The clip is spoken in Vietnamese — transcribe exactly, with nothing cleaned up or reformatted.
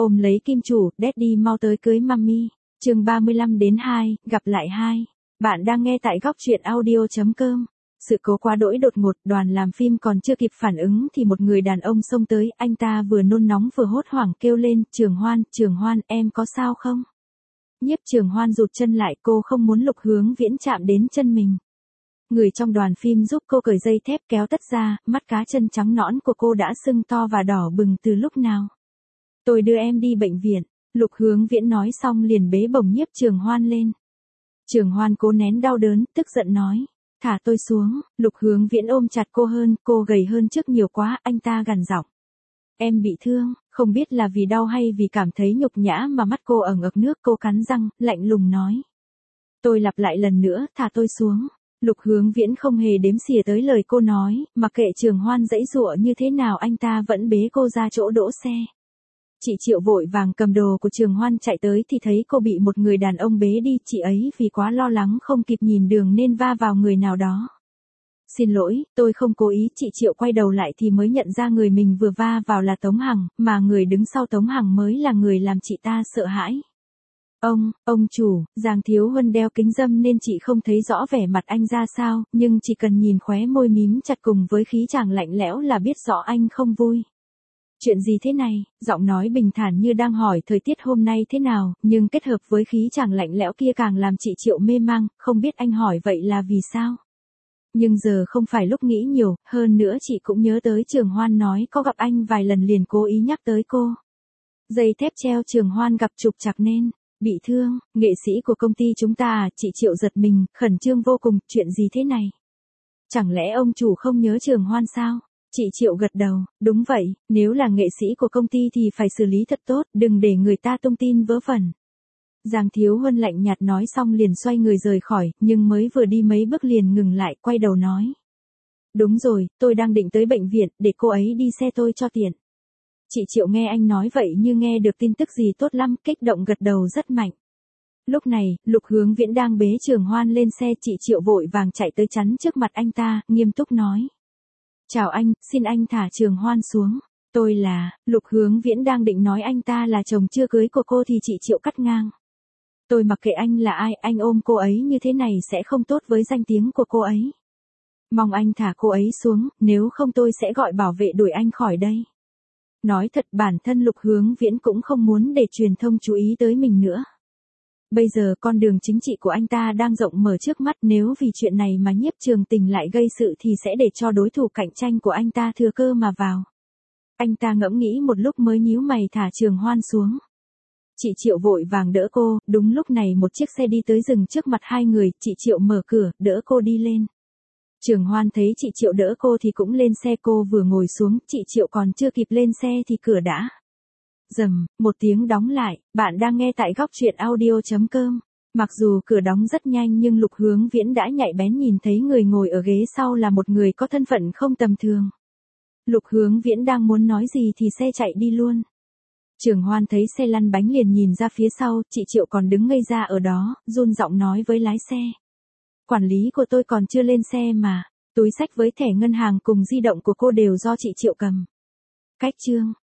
ôm lấy kim chủ, Daddy mau tới cưới Mummy. Chương ba mươi lăm đến hai, gặp lại hai. Bạn đang nghe tại góc truyện audio chấm com. Sự cố quá đỗi đột ngột, đoàn làm phim còn chưa kịp phản ứng thì một người đàn ông xông tới, anh ta vừa nôn nóng vừa hốt hoảng kêu lên, Trường Hoan, Trường Hoan, em có sao không? Nhiếp Trường Hoan rụt chân lại, cô không muốn Lục Hướng Viễn chạm đến chân mình. Người trong đoàn phim giúp cô cởi dây thép kéo tất ra, mắt cá chân trắng nõn của cô đã sưng to và đỏ bừng từ lúc nào. Tôi đưa em đi bệnh viện, Lục Hướng Viễn nói xong liền bế bổng Nhiếp Trường Hoan lên. Trường Hoan cố nén đau đớn, tức giận nói, thả tôi xuống. Lục Hướng Viễn ôm chặt cô hơn, cô gầy hơn trước nhiều quá, anh ta gằn giọng. Em bị thương, không biết là vì đau hay vì cảm thấy nhục nhã mà mắt cô ẩn ực nước, cô cắn răng, lạnh lùng nói. Tôi lặp lại lần nữa, thả tôi xuống. Lục Hướng Viễn không hề đếm xỉa tới lời cô nói, mặc kệ Trường Hoan giãy giụa như thế nào anh ta vẫn bế cô ra chỗ đỗ xe. Chị Triệu vội vàng cầm đồ của Trường Hoan chạy tới thì thấy cô bị một người đàn ông bế đi, chị ấy vì quá lo lắng không kịp nhìn đường nên va vào người nào đó. Xin lỗi, tôi không cố ý, chị Triệu quay đầu lại thì mới nhận ra người mình vừa va vào là Tống Hằng, mà người đứng sau Tống Hằng mới là người làm chị ta sợ hãi. Ông, ông chủ, Giang Thiếu Huân đeo kính râm nên chị không thấy rõ vẻ mặt anh ra sao, nhưng chỉ cần nhìn khóe môi mím chặt cùng với khí chàng lạnh lẽo là biết rõ anh không vui. Chuyện gì thế này? Giọng nói bình thản như đang hỏi thời tiết hôm nay thế nào, nhưng kết hợp với khí chàng lạnh lẽo kia càng làm chị Triệu mê mang, không biết anh hỏi vậy là vì sao? Nhưng giờ không phải lúc nghĩ nhiều, hơn nữa chị cũng nhớ tới Trường Hoan nói có gặp anh vài lần liền cố ý nhắc tới cô. Dây thép treo Trường Hoan gặp trục trặc nên bị thương, nghệ sĩ của công ty chúng ta à? Chị Triệu giật mình, khẩn trương vô cùng, chuyện gì thế này? Chẳng lẽ ông chủ không nhớ Trường Hoan sao? Chị Triệu gật đầu, đúng vậy, nếu là nghệ sĩ của công ty thì phải xử lý thật tốt, đừng để người ta tung tin vớ vẩn. Giang Thiếu Huân lạnh nhạt nói xong liền xoay người rời khỏi, nhưng mới vừa đi mấy bước liền ngừng lại, quay đầu nói. Đúng rồi, tôi đang định tới bệnh viện, để cô ấy đi xe tôi cho tiện. Chị Triệu nghe anh nói vậy như nghe được tin tức gì tốt lắm, kích động gật đầu rất mạnh. Lúc này, Lục Hướng Viễn đang bế Trường Hoan lên xe, chị Triệu vội vàng chạy tới chắn trước mặt anh ta, nghiêm túc nói. Chào anh, xin anh thả Trường Hoan xuống. Tôi là, Lục Hướng Viễn đang định nói anh ta là chồng chưa cưới của cô thì chị Triệu cắt ngang. Tôi mặc kệ anh là ai, anh ôm cô ấy như thế này sẽ không tốt với danh tiếng của cô ấy. Mong anh thả cô ấy xuống, nếu không tôi sẽ gọi bảo vệ đuổi anh khỏi đây. Nói thật bản thân Lục Hướng Viễn cũng không muốn để truyền thông chú ý tới mình nữa. Bây giờ con đường chính trị của anh ta đang rộng mở trước mắt, nếu vì chuyện này mà Nhiếp Trường Tình lại gây sự thì sẽ để cho đối thủ cạnh tranh của anh ta thừa cơ mà vào. Anh ta ngẫm nghĩ một lúc mới nhíu mày thả Trường Hoan xuống. Chị Triệu vội vàng đỡ cô, đúng lúc này một chiếc xe đi tới dừng trước mặt hai người, chị Triệu mở cửa, đỡ cô đi lên. Trường Hoan thấy chị Triệu đỡ cô thì cũng lên xe, cô vừa ngồi xuống, chị Triệu còn chưa kịp lên xe thì cửa đã. Rầm, một tiếng đóng lại, bạn đang nghe tại góc truyện audio chấm com. Mặc dù cửa đóng rất nhanh nhưng Lục Hướng Viễn đã nhạy bén nhìn thấy người ngồi ở ghế sau là một người có thân phận không tầm thường. Lục Hướng Viễn đang muốn nói gì thì xe chạy đi luôn. Trường Hoan thấy xe lăn bánh liền nhìn ra phía sau, chị Triệu còn đứng ngây ra ở đó, run giọng nói với lái xe. Quản lý của tôi còn chưa lên xe mà, túi xách với thẻ ngân hàng cùng di động của cô đều do chị Triệu cầm. Cách chương,